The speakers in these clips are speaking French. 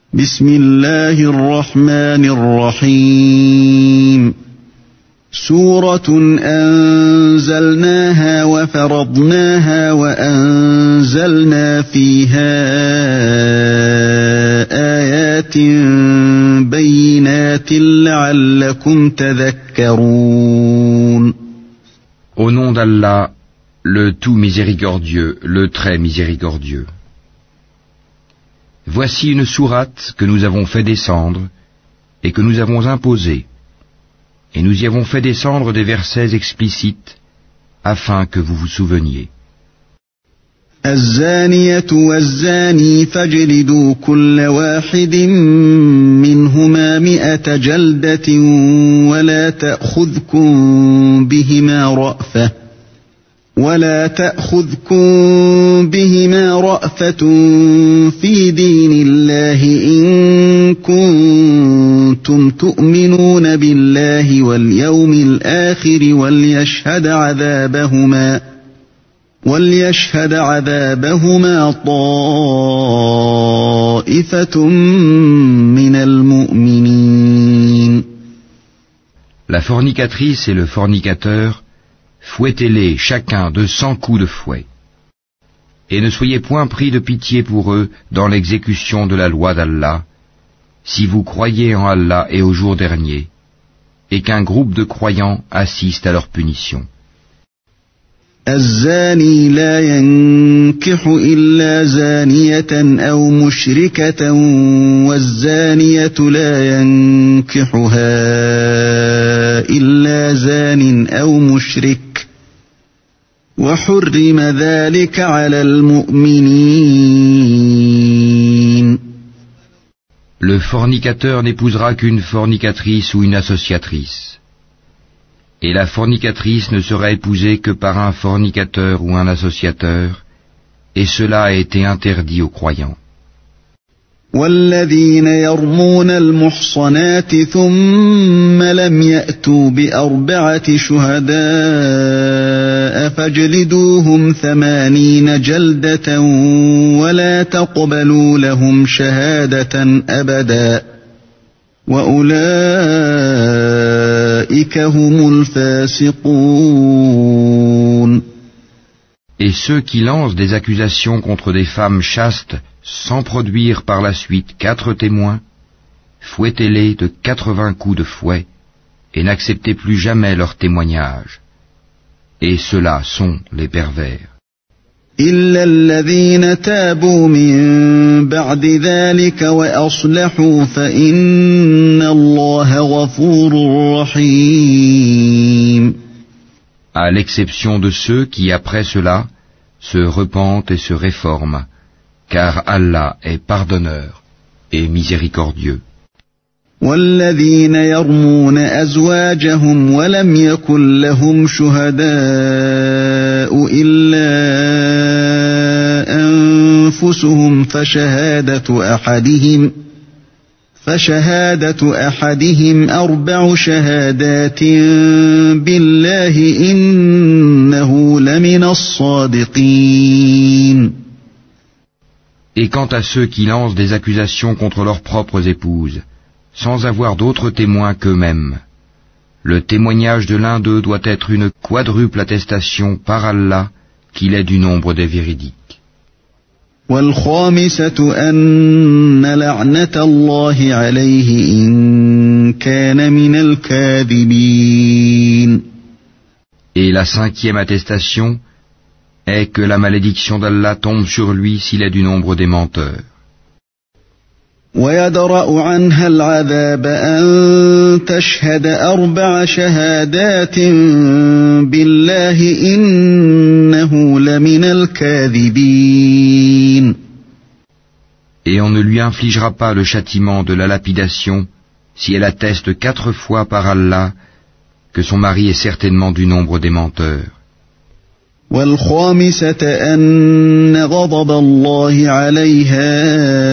بسم الله الرحمن الرحيم سورة أنزلناها وفرضناها وأنزلنا فيها آيات بينات لعلكم تذكرون. Au nom d'Allah, le tout miséricordieux, le très miséricordieux. Voici une sourate que nous avons fait descendre et que nous avons imposée, et nous y avons fait descendre des versets explicites afin que vous vous souveniez. الزانية والزاني فاجلدوا كل واحد منهما 100 جلدة ولا تأخذكم بهما رأفة في دين الله إن كنتم تؤمنون بالله واليوم الآخر وليشهد عذابهما طائفة من المؤمنين. La fornicatrice et le fornicateur, fouettez-les chacun de 100 coups de fouet. Et ne soyez point pris de pitié pour eux dans l'exécution de la loi d'Allah, si vous croyez en Allah et au jour dernier, et qu'un groupe de croyants assiste à leur punition. الزاني لا ينكح إلا زانية أو مشركة والزانية لا ينكحها إلا زان أو مشرك وحرم ذلك على المؤمنين. Le fornicateur n'épousera qu'une fornicatrice ou une associatrice. Et la fornicatrice ne sera épousée que par un fornicateur ou un associateur, et cela a été interdit aux croyants. والذين يرمون المحصنات ثم لم يأتوا ب4 شهداء فاجلدوهم 80 جلدة ولا تقبلوا لهم شهادة أبدا وأولئك هم الفاسقون. Et ceux qui lancent des accusations contre des femmes chastes sans produire par la suite 4 témoins, fouettez-les de 80 coups de fouet et n'acceptez plus jamais leur témoignage. Et ceux-là sont les pervers. إلا الذين تابوا من بعد ذلك وأصلحوا فإن الله غفور رحيم. À l'exception de ceux qui, après cela, se repentent et se réforment, car Allah est pardonneur et miséricordieux. والذين يرمون أزواجهم ولم يكن لهم شهداء إلا أنفسهم فشهادة أحدهم 4 شهادات بالله إنه لمن الصادقين. Et quant à ceux qui lancent des accusations contre leurs propres épouses, sans avoir d'autres témoins qu'eux-mêmes, le témoignage de l'un d'eux doit être une quadruple attestation par Allah qu'il est du nombre des véridiques. والخامسة أن لعنة الله عليه إن كان من الكاذبين. Et la 5e attestation est que la malédiction d'Allah tombe sur lui s'il est du nombre des menteurs. ويدرأ عنها العذاب أن تشهد 4 شهادات بالله إنه لمن الكاذبين. Et on ne lui infligera pas le châtiment de la lapidation si elle atteste 4 fois par Allah que son mari est certainement du nombre des menteurs. والخامسة أن غضب الله عليها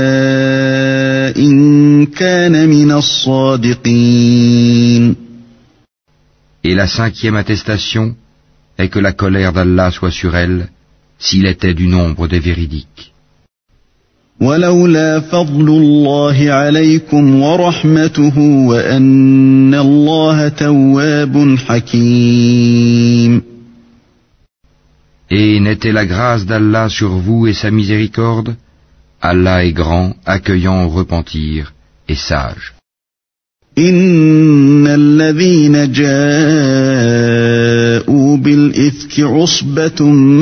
إن كان من الصادقين. Et la 5e attestation est que la colère d'Allah soit sur elle s'il était du nombre des véridiques. ولولا فضل الله عليكم ورحمته وأن الله تواب حكيم. Et n'était la grâce d'Allah sur vous et sa miséricorde? Allah est grand, accueillant au repentir et sage. إن الذين جاءوا بالإفك عصبة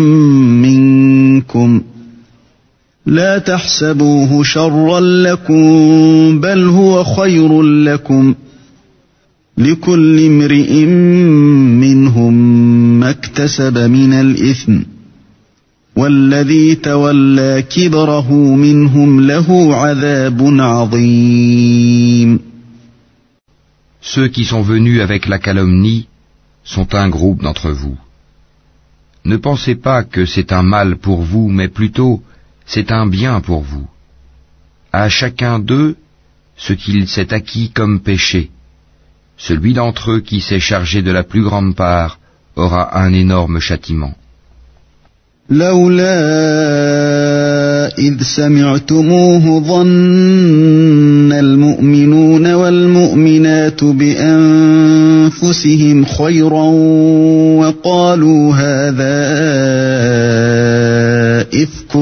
منكم لا تحسبوه شرا لكم بل هو خير لكم لكل امرئ منهم ما اكتسب من الإثم والذي تولى كبره منهم له عذاب عظيم. Ceux qui sont venus avec la calomnie sont un groupe d'entre vous. Ne pensez pas que c'est un mal pour vous, mais plutôt c'est un bien pour vous. À chacun d'eux ce qu'il s'est acquis comme péché. Celui d'entre eux qui s'est chargé de la plus grande part aura un énorme châtiment. لولا إذ سمعتموه ظن المؤمنون والمؤمنات بأنفسهم خيرا وقالوا هذا إفك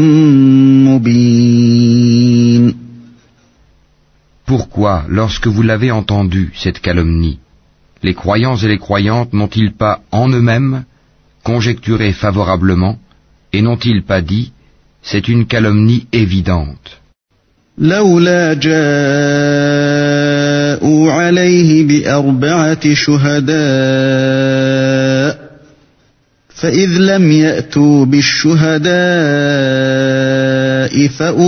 مبين. Pourquoi, lorsque vous l'avez entendu, cette calomnie, les croyants et les croyantes n'ont-ils pas en eux-mêmes conjecturé favorablement, et n'ont-ils pas dit, c'est une calomnie évidente? لولا جاءوا عليه بأربعة شهداء فإذ لم يأتوا بالشهداء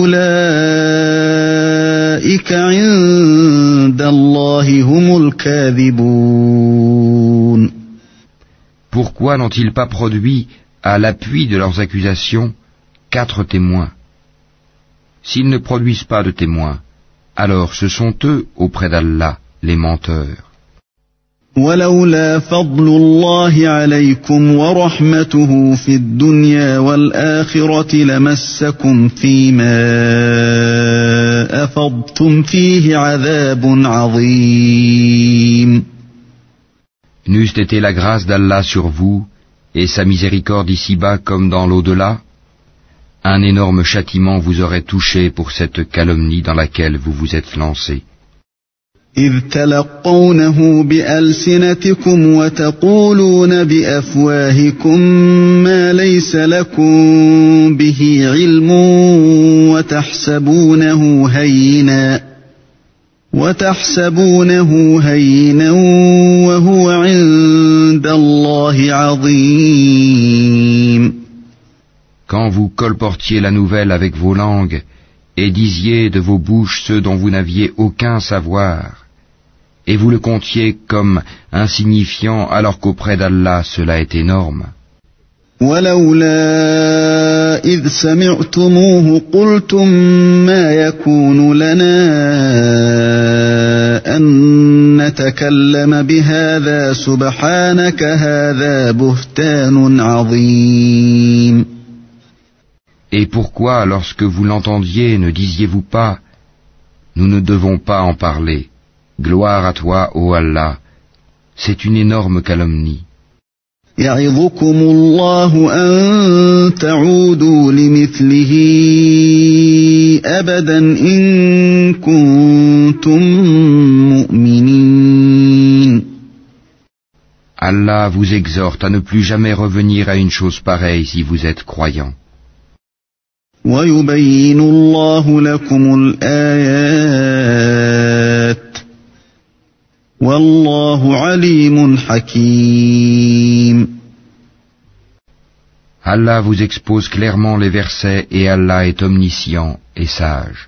فأولئك عند الله هم الكاذبون. Pourquoi n'ont-ils pas produit, à l'appui de leurs accusations, 4 témoins? S'ils ne produisent pas de témoins, alors ce sont eux, auprès d'Allah, les menteurs. ولولا فضل الله عليكم ورحمته في الدنيا والآخرة لمسكم فيما أفضتم فيه عذاب عظيم. N'eût été la grâce d'Allah sur vous, et sa miséricorde ici-bas comme dans l'au-delà, un énorme châtiment vous aurait touché pour cette calomnie dans laquelle vous vous êtes lancé. إذ تلقونه بألسنتكم وتقولون بأفواهكم ما ليس لكم به علم وتحسبونه هينا وهو عند الله عظيم. Quand vous colportiez la nouvelle avec vos langues et disiez de vos bouches ceux dont vous n'aviez aucun savoir, et vous le comptiez comme insignifiant alors qu'auprès d'Allah cela est énorme. ولولا إذ سمعتموه قلتم ما يكون لنا أن نتكلم بهذا سبحانك هذا بهتان عظيم. Et pourquoi, lorsque vous l'entendiez, ne disiez-vous pas, nous ne devons pas en parler, gloire à toi, ô Allah, c'est une énorme calomnie. يعظكم الله أن تعودوا لمثله أبدا إن كنتم مؤمنين. Allah vous exhorte à ne plus jamais revenir à une chose pareille si vous êtes croyant. ويبين الله لكم الآيات والله عليم حكيم. Allah vous expose clairement les versets et Allah est omniscient et sage.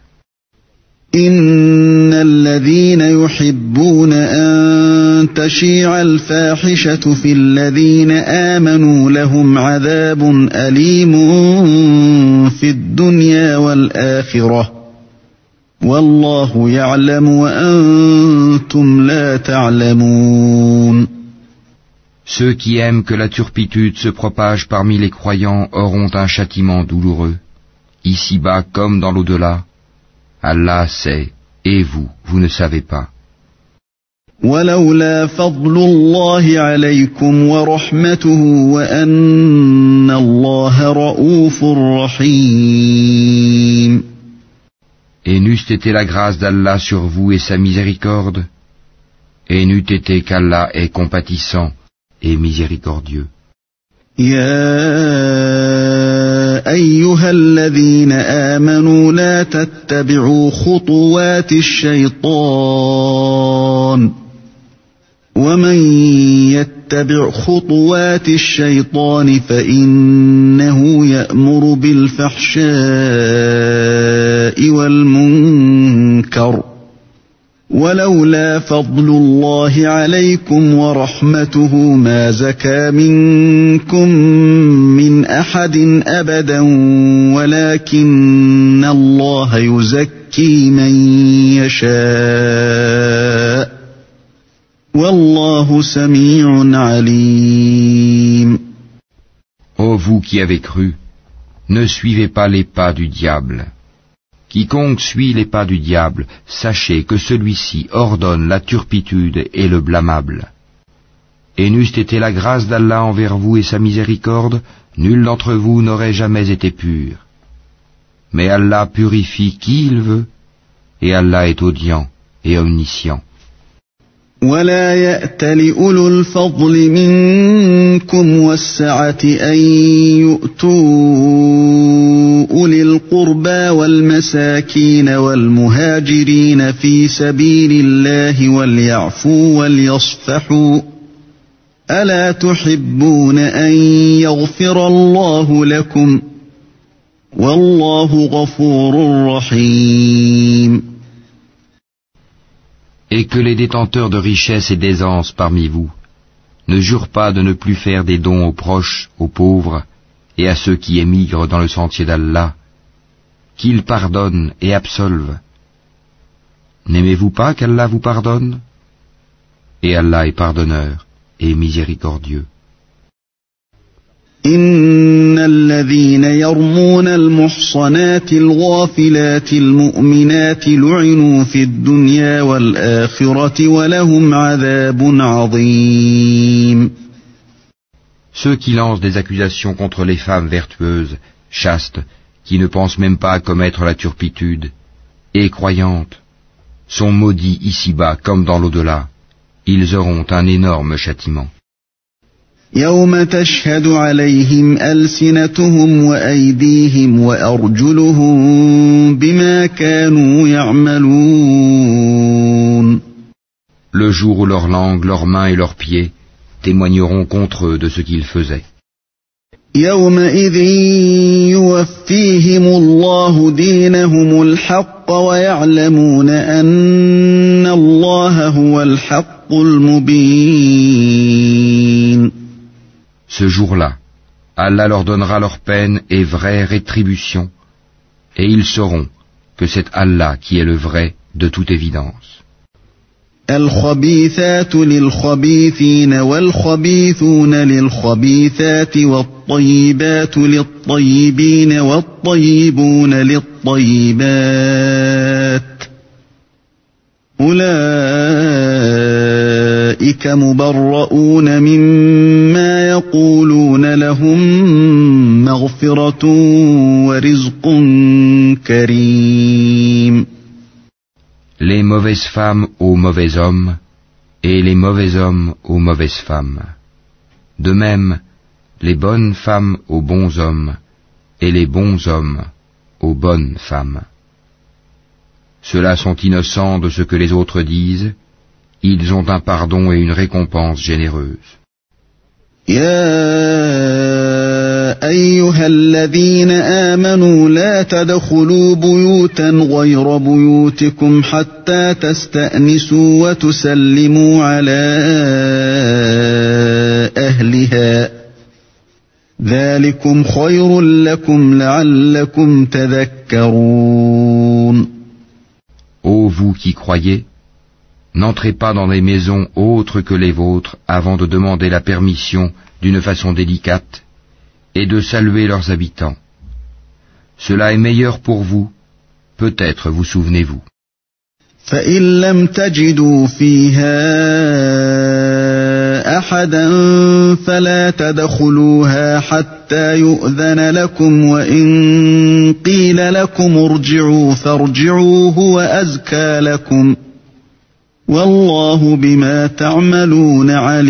إن الذين يحبون أن تشيع الفاحشة في الذين آمنوا لهم عذاب أليم في الدنيا والآخرة والله يعلم وأنتم لا تعلمون. Ceux qui aiment que la turpitude se propage parmi les croyants auront un châtiment douloureux, ici-bas comme dans l'au-delà, Allah sait, et vous, vous ne savez pas. ولولا فضل الله عليكم ورحمته وأن الله رؤوف رحيم. Et n'eût été la grâce d'Allah sur vous et sa miséricorde, et n'eût été qu'Allah est compatissant et miséricordieux. يا أيها الذين آمنوا لا تتبعوا خطوات الشيطان ومن يتبع خطوات الشيطان فإنه يأمر بالفحشاء والمنكر ولولا فضل الله عليكم ورحمته ما زكى منكم من أحد أبدا ولكن الله يزكي من يشاء والله سميع عليم. Ô vous qui avez cru, ne suivez pas les pas du diable. Quiconque suit les pas du diable, sachez que celui-ci ordonne la turpitude et le blâmable. Et n'eût été la grâce d'Allah envers vous et sa miséricorde, nul d'entre vous n'aurait jamais été pur. Mais Allah purifie qui il veut, et Allah est audient et omniscient. ولا يأت لأولو الفضل منكم والسعة أن يؤتوا أولي القربى والمساكين والمهاجرين في سبيل الله وليعفوا وليصفحوا ألا تحبون أن يغفر الله لكم والله غفور رحيم. Et que les détenteurs de richesses et d'aisance parmi vous ne jurent pas de ne plus faire des dons aux proches, aux pauvres et à ceux qui émigrent dans le sentier d'Allah, qu'ils pardonnent et absolvent. N'aimez-vous pas qu'Allah vous pardonne? Et Allah est pardonneur et miséricordieux. إن الذين يرمون المحصنات الغافلات المؤمنات لعنوا في الدنيا والآخرة ولهم عذاب عظيم. Ceux qui lancent des accusations contre les femmes vertueuses, chastes, qui ne pensent même pas à commettre la turpitude, et croyantes, sont maudits ici-bas comme dans l'au-delà. Ils auront un énorme châtiment. يوم تشهد عليهم ألسنتهم وأيديهم وأرجلهم بما كانوا يعملون. Le jour où leur langue, leurs mains et leurs pieds témoigneront contre eux de ce qu'ils faisaient. يومئذ يوفيهم الله دينهم الحق ويعلمون أن الله هو الحق المبين. Ce jour-là, Allah leur donnera leur peine et vraie rétribution, et ils sauront que c'est Allah qui est le vrai de toute évidence. الخبيثات للخبيثين والخبيثون للخبيثات والطيبات للطيبين والطيبون للطيبات أولئك مبرؤون مما يقولون لهم مغفرة ورزق كريم. Les mauvaises femmes aux mauvais hommes, et les mauvais hommes aux mauvaises femmes. De même, les bonnes femmes aux bons hommes, et les bons hommes aux bonnes femmes. Ceux-là sont innocents de ce que les autres disent, ils ont un pardon et une récompense généreuse. أيها الذين آمنوا لا تدخلوا بيوتا غير بيوتكم حتى تستأنسوا وتسلموا على أهلها ذلكم خير لكم لعلكم تذكرون. Ô vous qui croyez, n'entrez pas dans des maisons autres que les vôtres avant de demander la permission d'une façon délicate et de saluer leurs habitants. Cela est meilleur pour vous, peut-être vous souvenez-vous. فإن لم تجدوا فيها أحدا فلا تدخلوها حتى يؤذن لكم وإن قيل لكم ارجعوا فارجعوا هو أزكى لكم والله بما تعملون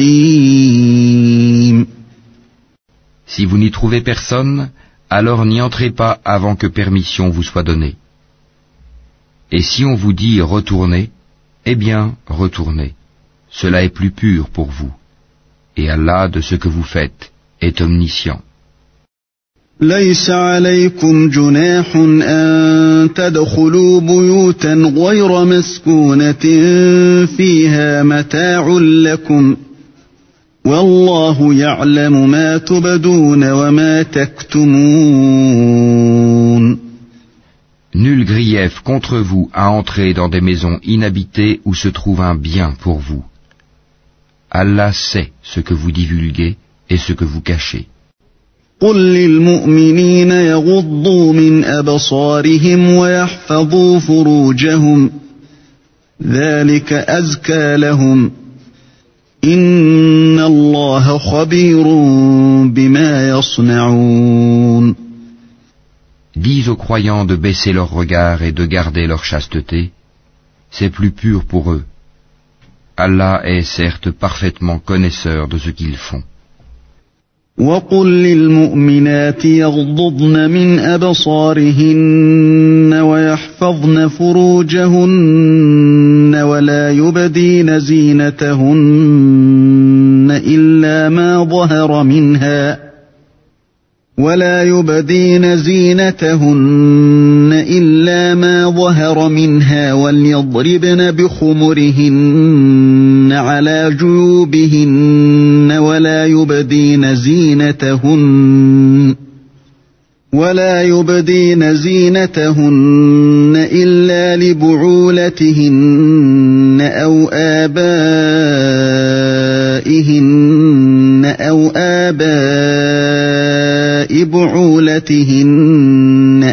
عليم. Si vous n'y trouvez personne, alors n'y entrez pas avant que permission vous soit donnée. Et si on vous dit retournez, eh bien retournez. Cela est plus pur pour vous. Et Allah de ce que vous faites est omniscient. ليس عليكم جناح أن تدخلوا بيوتا غير مسكونة فيها متاع لكم والله يعلم ما تبدون وما تكتمون. Nul grief contre vous à entrer dans des maisons inhabitées où se trouve un bien pour vous. Allah sait ce que vous divulguez et ce que vous cachez. قل للمؤمنين يغضوا من أبصارهم ويحفظوا فروجهم ذلك أزكى لهم إن الله خبير بما يصنعون. Dis aux croyants de baisser leur regard et de garder leur chasteté, c'est plus pur pour eux. Allah est certes parfaitement connaisseur de ce qu'ils font. وقل للمؤمنات يغضضن من أبصارهن ويحفظن فروجهن ولا يبدين زينتهن إلا ما ظهر منها وليضربن بخمرهن على جيوبهن ولا يبدين زينتهن إلا لبعولتهن أو آباء بعولتهن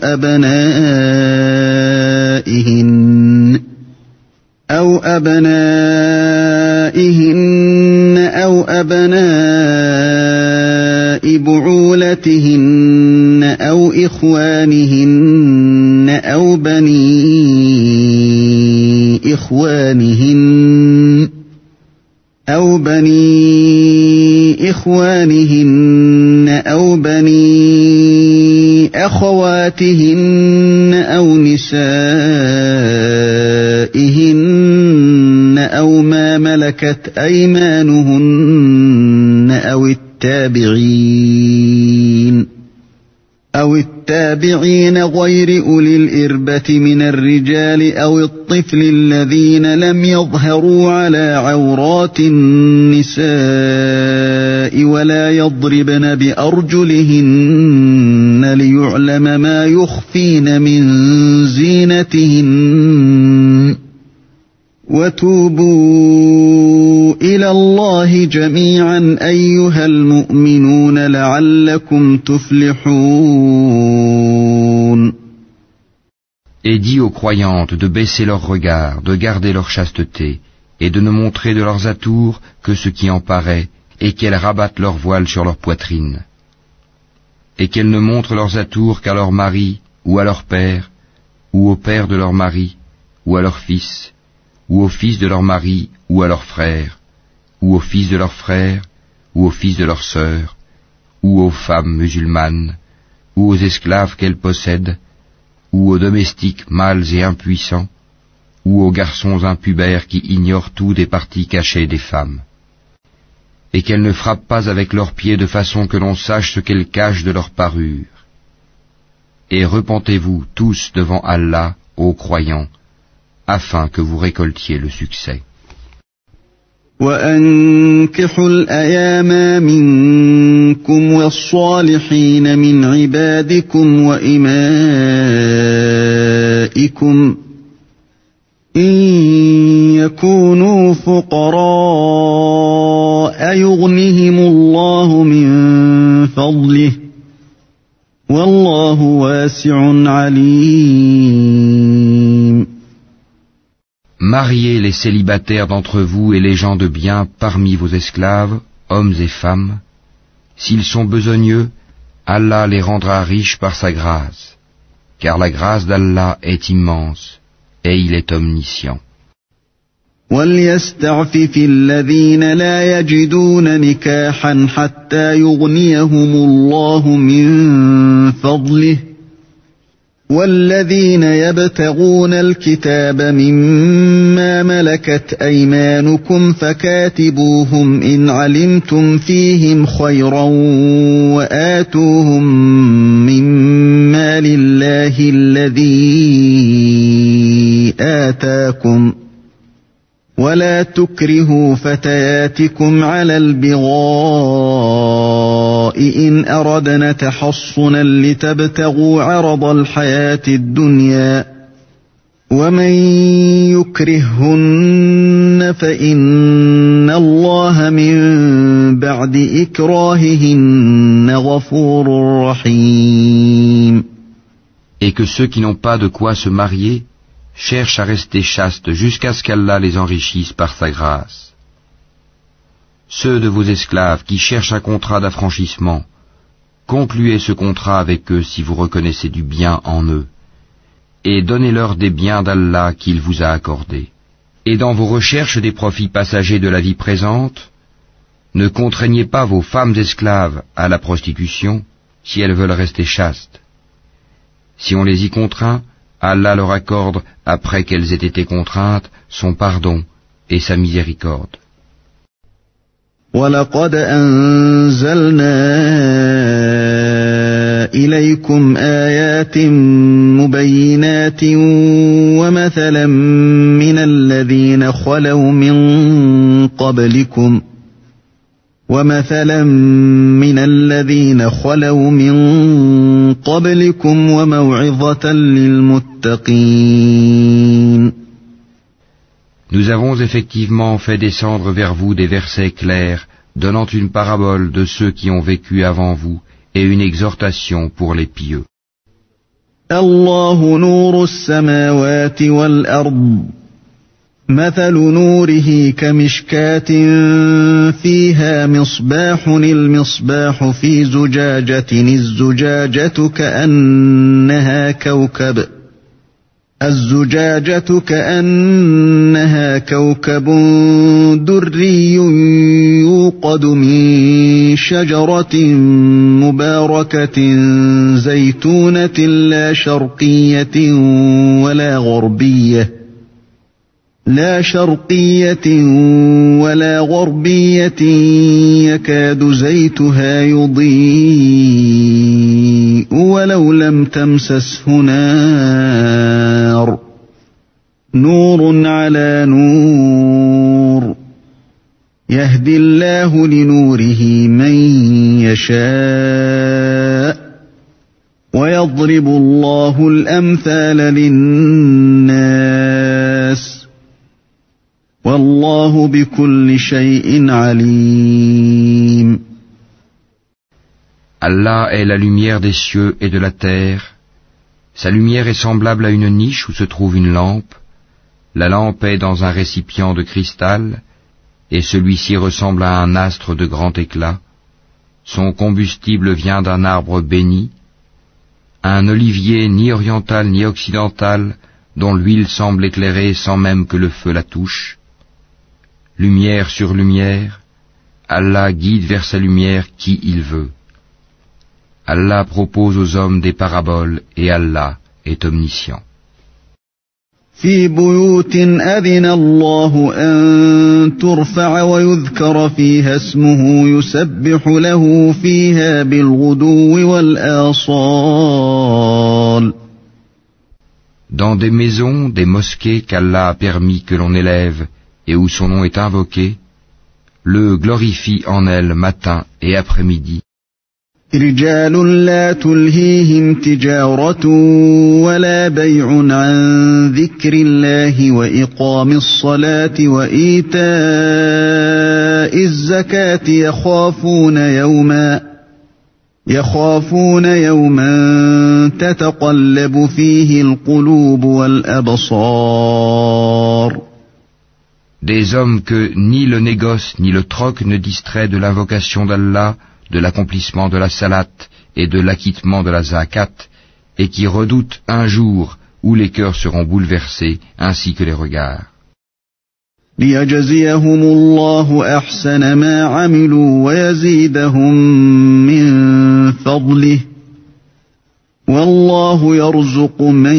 أو أبنائهن أو أبناء بعولتهن أو إخوانهن أو بني إخوانهن أو بني أخواتهن أو نسائهن أو ما ملكت أيمانهن أو التابعين غير أولي الإربة من الرجال أو الطفل الذين لم يظهروا على عورات النساء ولا يضربن بأرجلهن ليعلم ما يخفين من زينتهن وتوبوا إلى الله جميعا أيها المؤمنون لعلكم تفلحون. Et dis aux croyantes de baisser leur regard, de garder leur chasteté, et de ne montrer de leurs atours que ce qui en paraît, et qu'elles rabattent leur voile sur leur poitrine. Et qu'elles ne montrent leurs atours qu'à leur mari, ou à leur père, ou au père de leur mari, ou à leur fils, ou au fils de leur mari, ou à leur frère, ou au fils de leur frère, ou au fils de leur sœur, ou aux femmes musulmanes, ou aux esclaves qu'elles possèdent, ou aux domestiques mâles et impuissants, ou aux garçons impubères qui ignorent tout des parties cachées des femmes. Et qu'elles ne frappent pas avec leurs pieds de façon que l'on sache ce qu'elles cachent de leur parure. Et repentez-vous tous devant Allah, ô croyants, afin que vous récoltiez le succès. وأنكحوا الأيام منكم والصالحين من عبادكم وإمائكم إن يكونوا فقراء يغنهم الله من فضله والله واسع عليم. Mariez les célibataires d'entre vous et les gens de bien parmi vos esclaves, hommes et femmes. S'ils sont besogneux, Allah les rendra riches par sa grâce, car la grâce d'Allah est immense et il est omniscient. وَلْيَسْتَعْفِفِ الَّذِينَ لَا يَجِدُونَ نِكَاحًا حَتَّى يُغْنِيَهُمُ اللَّهُ مِنْ فَضْلِهِ وَالَّذِينَ يَبْتَغُونَ الْكِتَابَ مِمَّا مَلَكَتْ أَيْمَانُكُمْ فَكَاتِبُوهُمْ إِنْ عَلِمْتُمْ فِيهِمْ خَيْرًا وَآتُوهُمْ مِمَّا لِلَّهِ الَّذِي آتَاكُمْ وَلَا تُكْرِهُوا فَتَيَاتِكُمْ عَلَى الْبِغَاءِ إِنْ أَرَدْنَ تَحَصُّنًا لِتَبْتَغُوا عَرَضَ الْحَيَاةِ الدُّنْيَا وَمَنْ يُكْرِههُّنَّ فَإِنَّ اللَّهَ مِنْ بَعْدِ إِكْرَاهِهِنَّ غَفُورٌ رَحِيمٌ. Et que ceux qui n'ont pas de quoi se marier cherchent à rester chastes jusqu'à ce qu'Allah les enrichisse par sa grâce. Ceux de vos esclaves qui cherchent un contrat d'affranchissement, concluez ce contrat avec eux si vous reconnaissez du bien en eux, et donnez-leur des biens d'Allah qu'il vous a accordés. Et dans vos recherches des profits passagers de la vie présente, ne contraignez pas vos femmes esclaves à la prostitution si elles veulent rester chastes. Si on les y contraint, Allah leur accorde, après qu'elles aient été contraintes, son pardon et sa miséricorde. وَلَقَدْ أَنزَلْنَا إِلَيْكُمْ آيَاتٍ مُبَيِّنَاتٍ وَمَثَلًا مِنَ الَّذِينَ خَلَوْا مِن قَبْلِكُمْ وَمَوْعِظَةً لِلْمُتَّقِينَ. Nous avons effectivement fait descendre vers vous des versets clairs, donnant une parabole de ceux qui ont vécu avant vous et une exhortation pour les pieux. الله نور السماوات والأرض مثل نوره كمشكاة فيها مصباح المصباح في زجاجة الزجاجة كأنها كوكب دري يوقد من شجرة مباركة زيتونة لا شرقية ولا غربية يكاد زيتها يضيء ولو لم تمسسه نار نور على نور يهدي الله لنوره من يشاء ويضرب الله الأمثال للناس والله بكل شيء عليم. Allah est la lumière des cieux et de la terre. Sa lumière est semblable à une niche où se trouve une lampe. La lampe est dans un récipient de cristal, et celui-ci ressemble à un astre de grand éclat. Son combustible vient d'un arbre béni, un olivier ni oriental ni occidental, dont l'huile semble éclairer sans même que le feu la touche. Lumière sur lumière, Allah guide vers sa lumière qui il veut. Allah propose aux hommes des paraboles et Allah est omniscient. في بيوت أذن الله أن ترفع ويذكر فيها اسمه يسبح له فيها بالغدو والآصال. Dans des maisons, des mosquées qu'Allah a permis que l'on élève et où son nom est invoqué, le glorifie en elles matin et après-midi. رجال لا تلهيهم تجارة ولا بيع عن ذكر الله وإقام الصلاة وإيتاء الزكاة يخافون يخافون يوما تتقلب فيه القلوب والأبصار. Des hommes que ni le négoce ni le troc ne distrait de l'invocation d'Allah, de l'accomplissement de la salat et de l'acquittement de la zakat, et qui redoutent un jour où les cœurs seront bouleversés ainsi que les regards. ليجزيهم الله أحسن ما عملوا ويزيدهم من فضله والله يرزق من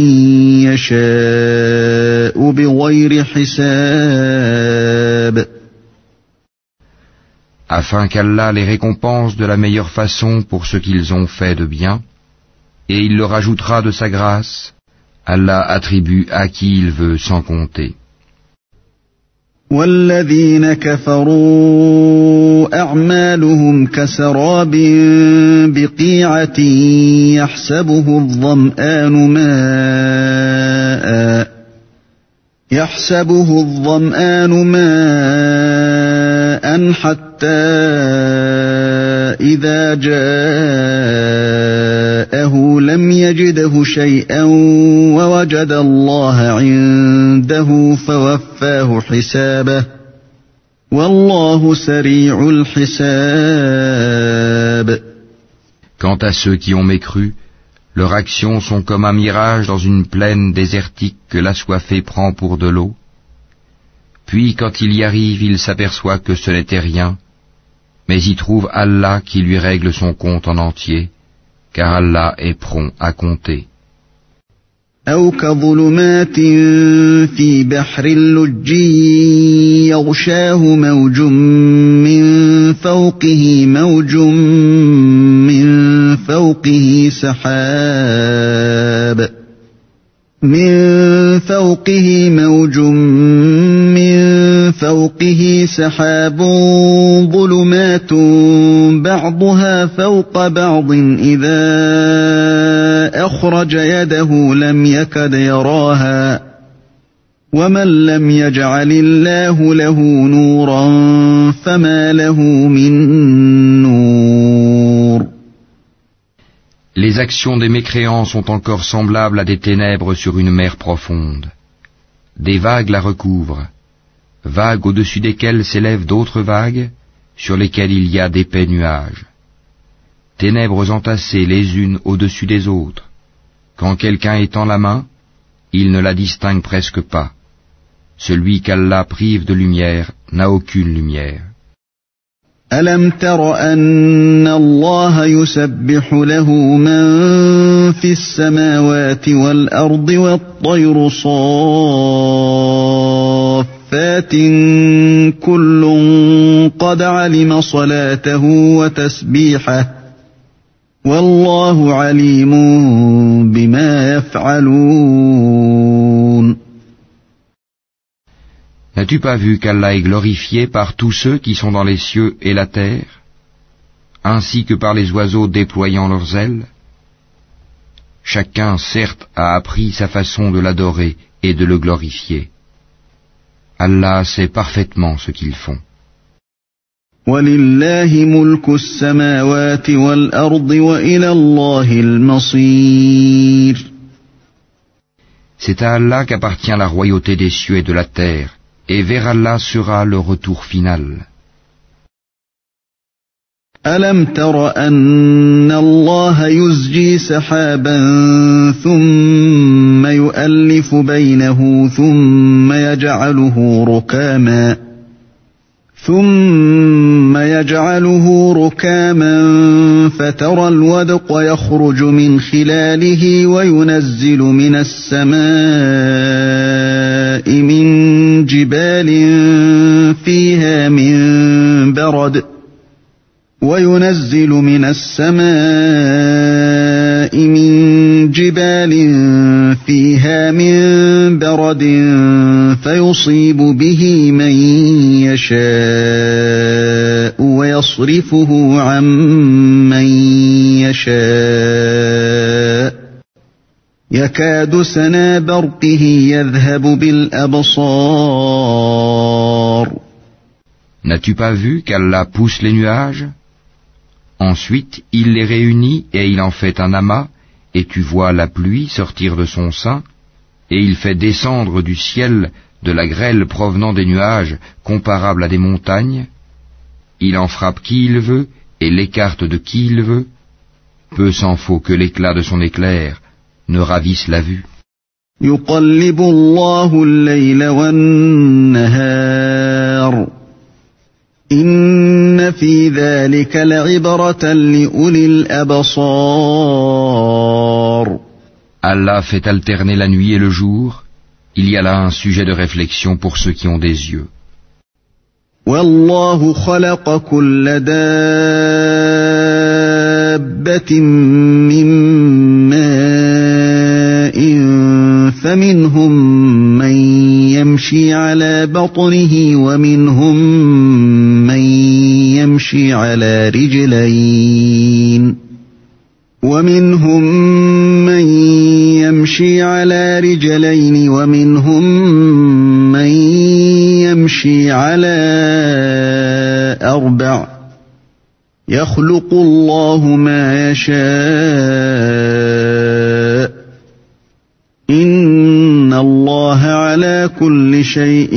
يشاء بغير حساب. Afin qu'Allah les récompense de la meilleure façon pour ce qu'ils ont fait de bien, et il leur ajoutera de sa grâce, Allah attribue à qui il veut sans compter. والذين كفروا أعمالهم كسراب بقيعة يحسبه الظمآن ماء حتى إذا جاءه لم يجده شيئا ووجد الله عنده فوفاه حسابه والله سريع الحساب. Quant à ceux qui ont mécru, leurs actions sont comme un mirage dans une plaine désertique que l'assoiffé prend pour de l'eau. Puis quand il y arrive, il s'aperçoit que ce n'était rien, mais y trouve Allah qui lui règle son compte en entier, car Allah est prompt à compter. أو كظلمات في بحر اللجي يغشاه موج من فوقه موج من فوقه سحاب ظلمات بعضها فوق بعض إذا أخرج يده لم يكد يراها ومن لم يجعل الله له نورا فما له من نور. Les actions des mécréants sont encore semblables à des ténèbres sur une mer profonde. Des vagues la recouvrent, vagues au-dessus desquelles s'élèvent d'autres vagues, sur lesquelles il y a d'épais nuages. Ténèbres entassées les unes au-dessus des autres. Quand quelqu'un étend la main, il ne la distingue presque pas. Celui qu'Allah prive de lumière n'a aucune lumière. ألم تر أن الله يسبح له من في السماوات والأرض والطير صافات كل قد علم صلاته وتسبيحه والله عليم بما يفعلون. N'as-tu pas vu qu'Allah est glorifié par tous ceux qui sont dans les cieux et la terre, ainsi que par les oiseaux déployant leurs ailes? Chacun, certes, a appris sa façon de l'adorer et de le glorifier. Allah sait parfaitement ce qu'ils font. وَلِلَّهِ مُلْكُ السَّمَاوَاتِ وَالْأَرْضِ وَإِلَى اللَّهِ الْمَصِيرُ. C'est à Allah qu'appartient la royauté des cieux et de la terre, et vers Allah sera le retour final. أَلَمْ تَرَ أَنَّ اللَّهَ يُزْجِي سَحَابًا ثُمَّ يُؤَلِّفُ بَيْنَهُ ثُمَّ يَجْعَلُهُ رُكَامًا فَتَرَى الْوَدْقَ يَخْرُجُ مِنْ خِلَالِهِ وَيُنَزِّلُ مِنَ السَّمَاءِ مِنْ جِبَالٍ فيها من برد فيصيب به من يشاء ويصرفه عن من يشاء يكاد سنا برقه يذهب بالأبصار. N'as-tu pas vu qu'Allah pousse les nuages? Ensuite, il les réunit et il en fait un amas, et tu vois la pluie sortir de son sein, et il fait descendre du ciel de la grêle provenant des nuages comparables à des montagnes. Il en frappe qui il veut et l'écarte de qui il veut. Peu s'en faut que l'éclat de son éclair ne ravisse la vue. يقلب الله الليل والنهار إن في ذلك لعبرة لأولي الأبصار. Allah fait alterner la nuit et le jour. Il y a là un sujet de réflexion pour ceux qui ont des yeux. والله خلق كل دابة من ماء فمنهم من يمشي على بطنه ومنهم من يمشي على رجلين ومنهم من يمشي على أربع يخلق الله ما يشاء إن الله على كل شيء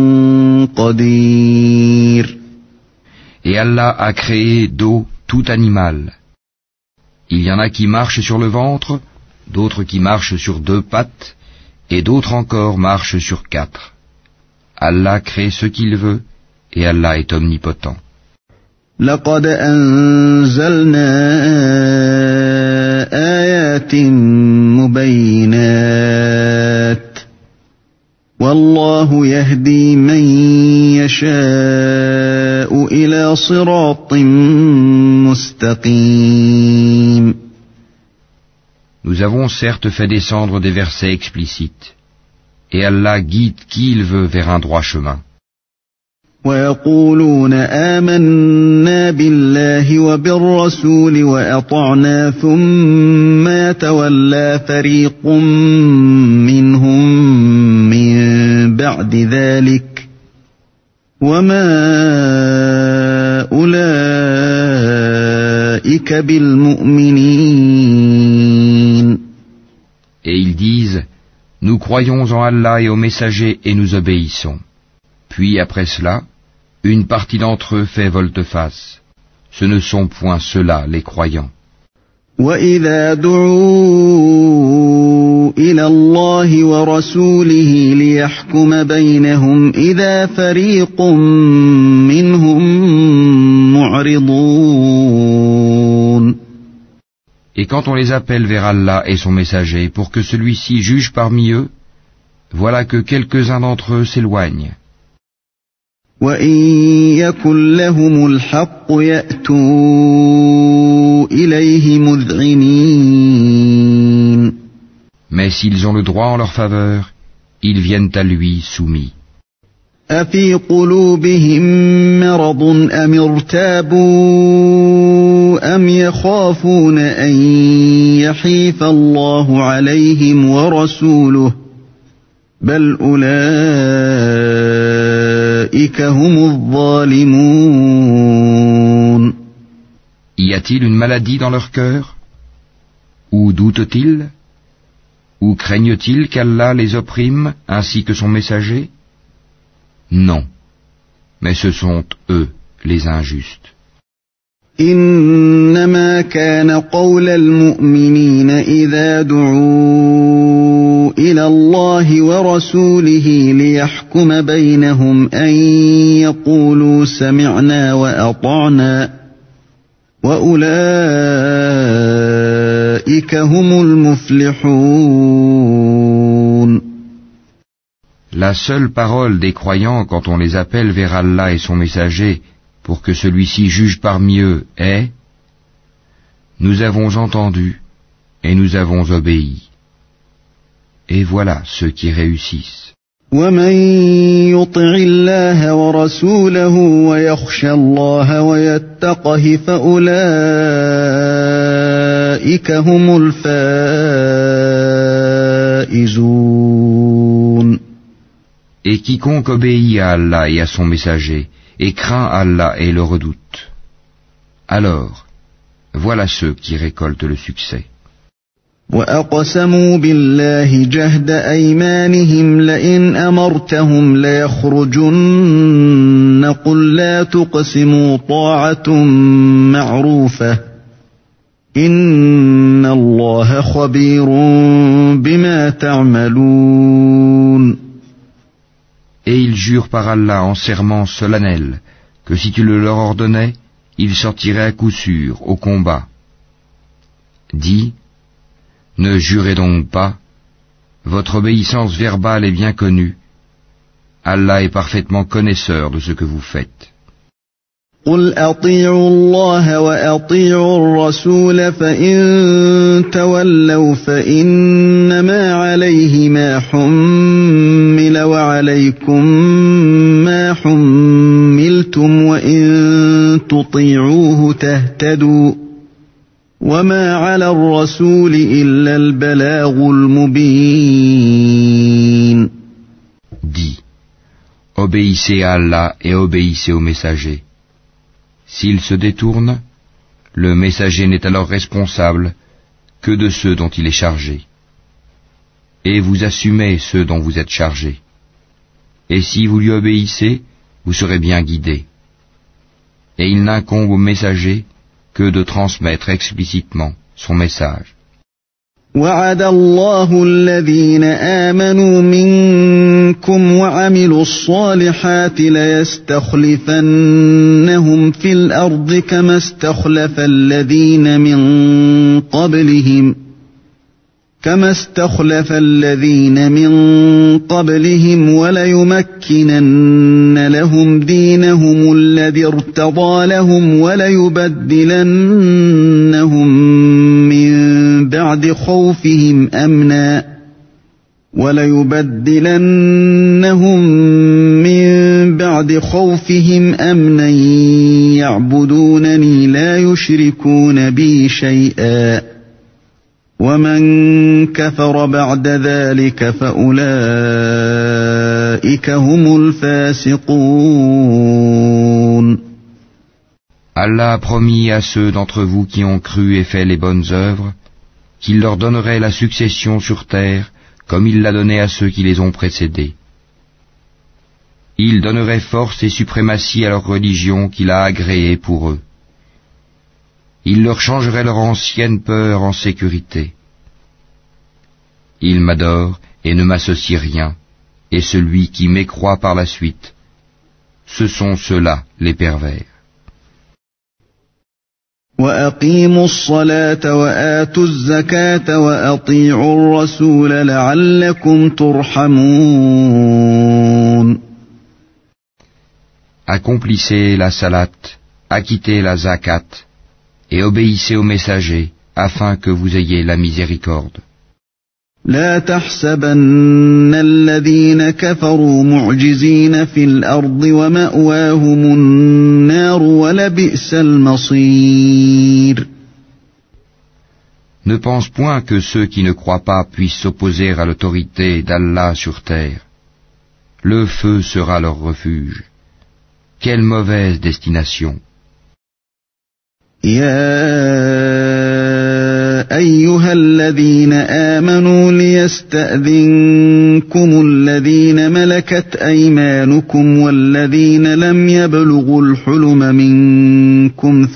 قدير. Et Allah a créé d'eau tout animal. Il y en a qui marchent sur le ventre, d'autres qui marchent sur 2 pattes, et d'autres encore marchent sur 4. Allah crée ce qu'il veut, et Allah est omnipotent. لقد أنزلنا آيات مبينات والله يهدي من يشاء إلى صراط مستقيم. Nous avons certes fait descendre des versets explicites, et Allah guide qui il veut vers un droit chemin. ويقولون آمنا بالله وبالرسول وأطعنا ثم يتولى فريق منهم من بعد ذلك وما أولئك بالمؤمنين. Et ils disent, nous croyons en Allah et aux messagers et nous obéissons. Puis après cela, une partie d'entre eux fait volte-face. Ce ne sont point ceux-là les croyants. وَإِذَا دُعُوا إِلَى اللَّهِ وَرَسُولِهِ لِيَحْكُمَ بَيْنَهُمْ إِذَا فَرِيقٌ مِّنْهُمْ مُعْرِضُونَ. Et quand on les appelle vers Allah et son messager pour que celui-ci juge parmi eux, voilà que quelques-uns d'entre eux s'éloignent. وَإِن يَكُن لَّهُمُ الْحَقُّ يَأْتُوا إِلَيْهِ مُذْعِنِينَ. Mais s'ils ont le droit en leur faveur, ils viennent à lui soumis. أَفِي قُلُوبِهِم مَّرَضٌ أَمِ ارْتَابُوا أَمْ يَخَافُونَ أَن يَحِيفَ اللَّهُ عَلَيْهِمْ وَرَسُولُهُ بَلْ أُولَئِكَ هُمُ الظَّالِمُونَ. Y a-t-il une maladie dans leur cœur? Ou doutent-ils? Ou craignent-ils qu'Allah les opprime ainsi que son messager? Non, mais ce sont eux les injustes. إنما كان قول المؤمنين إذا دعوا إلى الله ورسوله ليحكم بينهم أن يقولوا سمعنا وأطعنا وأولئك هم المفلحون. La seule parole des croyants quand on les appelle vers Allah et son messager pour que celui-ci juge parmi eux est « Nous avons entendu et nous avons obéi ». Et voilà ceux qui réussissent. وَمَن يُطِعِ اللَّهَ وَرَسُولَهُ وَيَخْشَ اللَّهَ وَيَتَّقْهِ فَأُولَئِكَ هُمُ الْفَائِزُونَ. Et quiconque obéit à Allah et à son messager, et craint Allah et le redoute, alors, Voilà ceux qui récoltent le succès. وأقسموا بالله جهد أيمانهم لئن أمرتهم ليخرجن قل لا تقسموا طاعة معروفة إن الله خبير بما تعملون. Et ils jurent par Allah en serment solennel que si tu le leur ordonnais, ils sortiraient à coup sûr au combat. Dis, ne jurez donc pas, votre obéissance verbale est bien connue, Allah est parfaitement connaisseur de ce que vous faites. قل أطيعوا الله وأطيعوا الرسول فإن تولوا فإنما عليه ما حمل وعليكم ما حملتم وإن تطيعوه تهتدوا وما على الرسول إلا البلاغ المبين. Dis, obéissez à Allah et obéissez au messager. S'il se détourne, le messager n'est alors responsable que de ceux dont il est chargé. Et vous assumez ceux dont vous êtes chargés. Et si vous lui obéissez, vous serez bien guidés. Et il n'incombe au messager que de transmettre explicitement son message. وعد الله الذين آمنوا منكم وعملوا الصالحات ليستخلفنهم في الأرض كما استخلف الذين من قبلهم وليمكنن لهم دينهم الذي ارتضى لهم وليبدلنهم من بعد خوفهم أمنا يعبدونني لا يشركون بي شيئا ومن كفر بعد ذلك فأولئك هم الفاسقون. Allah a promis à ceux d'entre vous qui ont cru et fait les bonnes œuvres qu'il leur donnerait la succession sur terre comme il l'a donné à ceux qui les ont précédés. Il donnerait force et suprématie à leur religion qu'il a agréée pour eux. Il leur changerait leur ancienne peur en sécurité. Ils m'adorent et ne m'associent rien, et celui qui mécroit par la suite, ce sont ceux-là les pervers. وأقيموا الصلاة وآتوا الزكاة وأطيعوا الرسول لعلكم ترحمون. Accomplissez la salat, acquittez la zakat, et obéissez au messager, afin que vous ayez la miséricorde. لا تحسبن الذين كفروا معجزين في الأرض ومأواهم النار ولبئس المصير. Ne pense point que ceux qui ne croient pas puissent s'opposer à l'autorité d'Allah sur terre. Le feu sera leur refuge. Quelle mauvaise destination! أيها الذين آمنوا ليستأذنكم الذين ملكت أيمانكم والذين لم يبلغوا الحلم منكم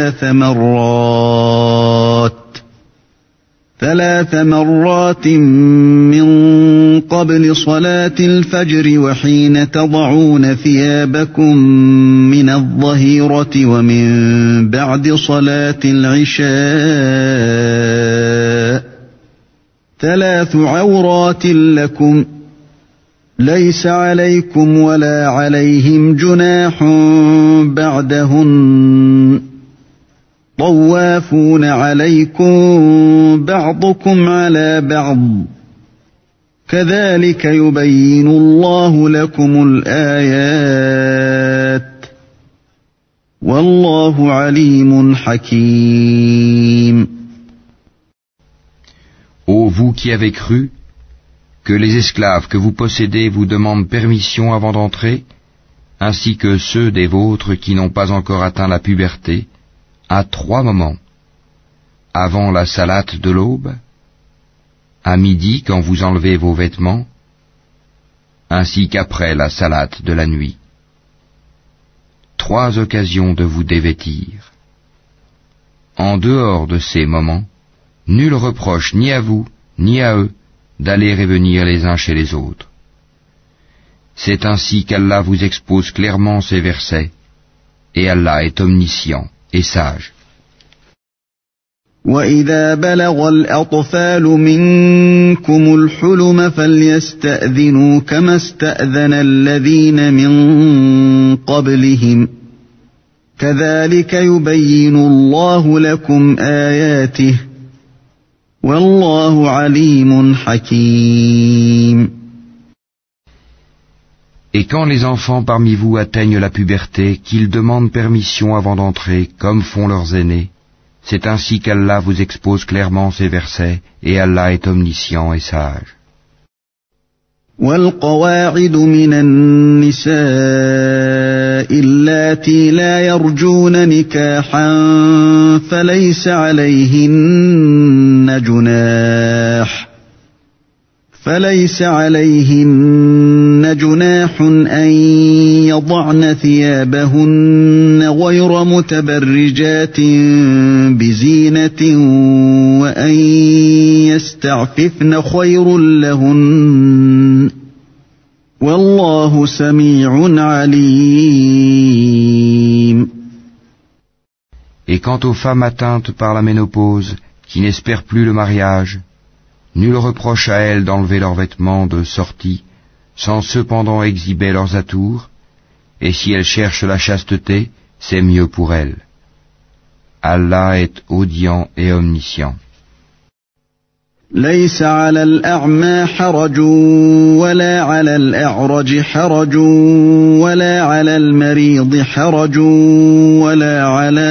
ثلاث مرات من قبل صلاة الفجر وحين تضعون ثيابكم من الظهيرة ومن بعد صلاة العشاء 3 عورات لكم ليس عليكم ولا عليهم جناح بعدهن طوافون عليكم بعضكم على بعض كذلك يبين الله لكم الآيات والله عليم حكيم. Ô vous qui avez cru, que les esclaves que vous possédez vous demandent permission avant d'entrer, ainsi que ceux des vôtres qui n'ont pas encore atteint la puberté, à 3 moments, avant la salate de l'aube, à midi quand vous enlevez vos vêtements, ainsi qu'après la salate de la nuit. 3 occasions de vous dévêtir. En dehors de ces moments, nul reproche ni à vous, ni à eux, d'aller et venir les uns chez les autres. C'est ainsi qu'Allah vous expose clairement ces versets, et Allah est omniscient et sage. وَإِذَا بَلَغَ الْأَطْفَالُ مِنكُمُ الْحُلُمَ فَلْيَسْتَأْذِنُوا كَمَا اسْتَأْذَنَ الَّذِينَ مِن قَبْلِهِمْ كَذَلِكَ يُبَيِّنُ اللَّهُ لَكُمْ آيَاتِهِ وَاللَّهُ عَلِيمٌ حَكِيمٌ. Et quand les enfants parmi vous atteignent la puberté, qu'ils demandent permission avant d'entrer, comme font leurs aînés, c'est ainsi qu'Allah vous expose clairement ces versets, et Allah est omniscient et sage. والقواعد من النساء اللاتي لا يرجون نكاحا فليس عليهن جناح أن يضعن ثيابهن غير متبرجات بزينة وأن يستعففن خير لهن والله سميع عليم. Et quant aux femmes atteintes par la ménopause, qui n'espèrent plus le mariage, nul reproche à elles d'enlever leurs vêtements de sortie, sans cependant exhiber leurs atours, et si elles cherchent la chasteté, c'est mieux pour elles. Allah est audient et omniscient. ليس على الأعمى حرج ولا على الأعرج حرج ولا على المريض حرج ولا على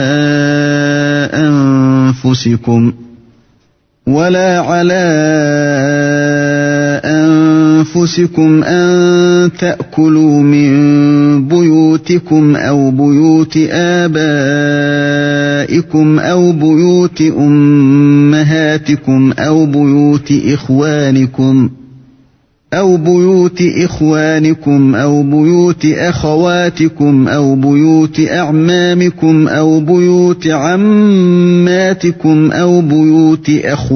أنفسكم أن تأكلوا من بيوتكم أو بيوت آبائكم أو بيوت أمهاتكم أو بيوت إخوانكم أو بيوت أخواتكم أو بيوت أعمامكم أو بيوت عماتكم أو بيوت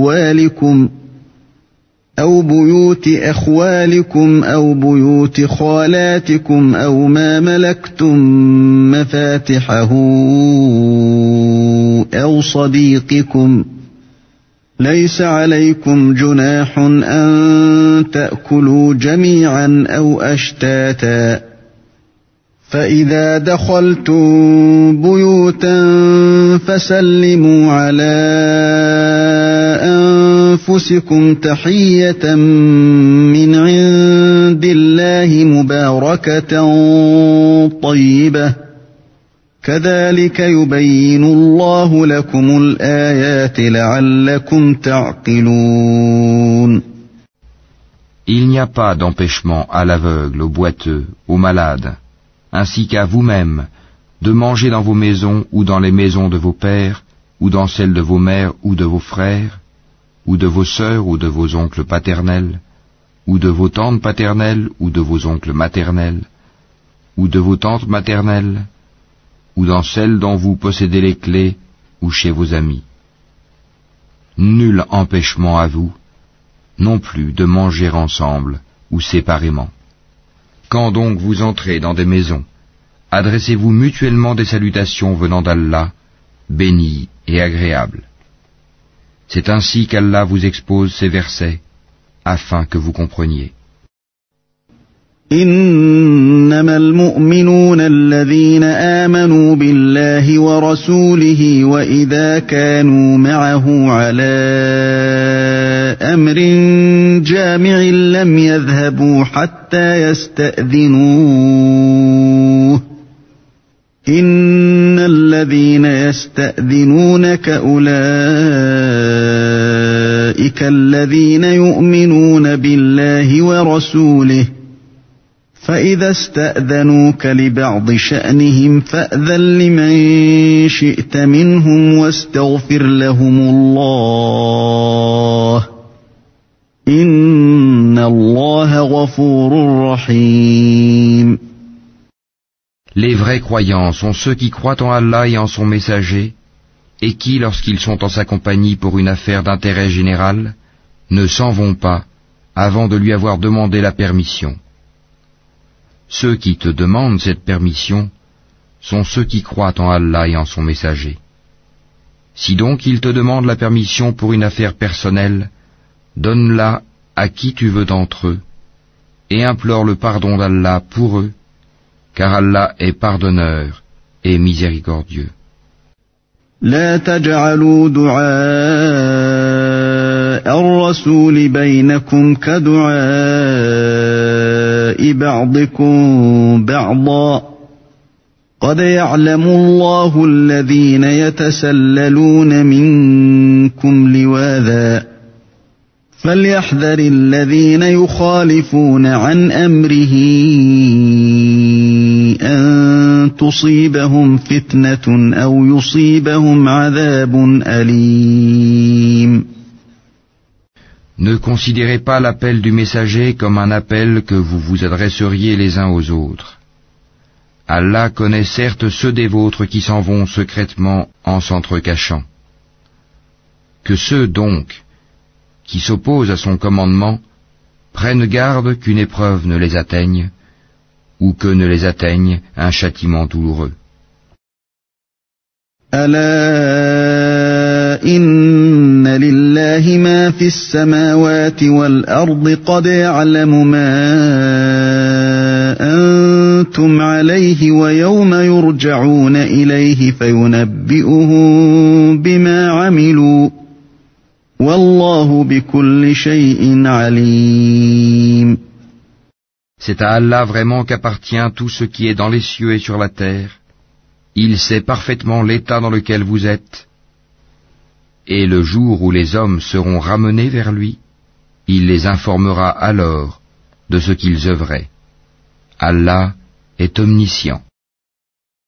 أخوالكم أو بيوت خالاتكم أو ما ملكتم مفاتحه أو صديقكم ليس عليكم جناح أن تأكلوا جميعا أو أشتاتا فإذا دخلتم بيوتا فسلموا على أنفسكم تحية من عند الله مباركة طيبة كذلك يبين الله لكم الآيات لعلكم تعقلون. Il n'y a pas d'empêchement à l'aveugle, au boiteux, au malade, ainsi qu'à vous-même, de manger dans vos maisons ou dans les maisons de vos pères, ou dans celles de vos mères ou de vos frères, ou de vos sœurs ou de vos oncles paternels, ou de vos tantes paternelles ou de vos oncles maternels, ou de vos tantes maternelles, ou dans celles dont vous possédez les clés, ou chez vos amis. Nul empêchement à vous, non plus de manger ensemble ou séparément. Quand donc vous entrez dans des maisons, adressez-vous mutuellement des salutations venant d'Allah, bénies et agréables. C'est ainsi qu'Allah vous expose ces versets, afin que vous compreniez. إنما المؤمنون الذين آمنوا بالله ورسوله وإذا كانوا معه على أمر جامع لم يذهبوا حتى يستأذنوه إن الذين يستأذنونك أولئك الذين يؤمنون بالله ورسوله فإذا استأذنوك لبعض شأنهم فأذن لمن شئت منهم واستغفر لهم الله إن الله غفور رحيم. Les vrais croyants sont ceux qui croient en Allah et en son messager, et qui, lorsqu'ils sont en sa compagnie pour une affaire d'intérêt général, ne s'en vont pas avant de lui avoir demandé la permission. Ceux qui te demandent cette permission sont ceux qui croient en Allah et en son messager. Si donc ils te demandent la permission pour une affaire personnelle, donne-la à qui tu veux d'entre eux, et implore le pardon d'Allah pour eux, car Allah est pardonneur et miséricordieux. لا تجعلوا دعاء الرسول بينكم كدعاء بعضكم بعضا قد يعلم الله الذين يتسللون منكم لواذا فليحذر الذين يخالفون عن أمره أن تصيبهم فتنة أو يصيبهم عذاب أليم. Ne considérez pas l'appel du messager comme un appel que vous vous adresseriez les uns aux autres. Allah connaît certes ceux des vôtres qui s'en vont secrètement en s'entrecachant. Que ceux donc qui s'opposent à son commandement prennent garde qu'une épreuve ne les atteigne, ou que ne les atteigne un châtiment douloureux. ألا إن لله ما في السماوات والأرض قد يعلم ما أنتم عليه ويوم يرجعون إليه فينبئهم بما عملوا والله بكل شيء عليم. C'est à Allah vraiment qu'appartient tout ce qui est dans les cieux et sur la terre. Il sait parfaitement l'état dans lequel vous êtes. Et le jour où les hommes seront ramenés vers lui, il les informera alors de ce qu'ils œuvraient. Allah est omniscient.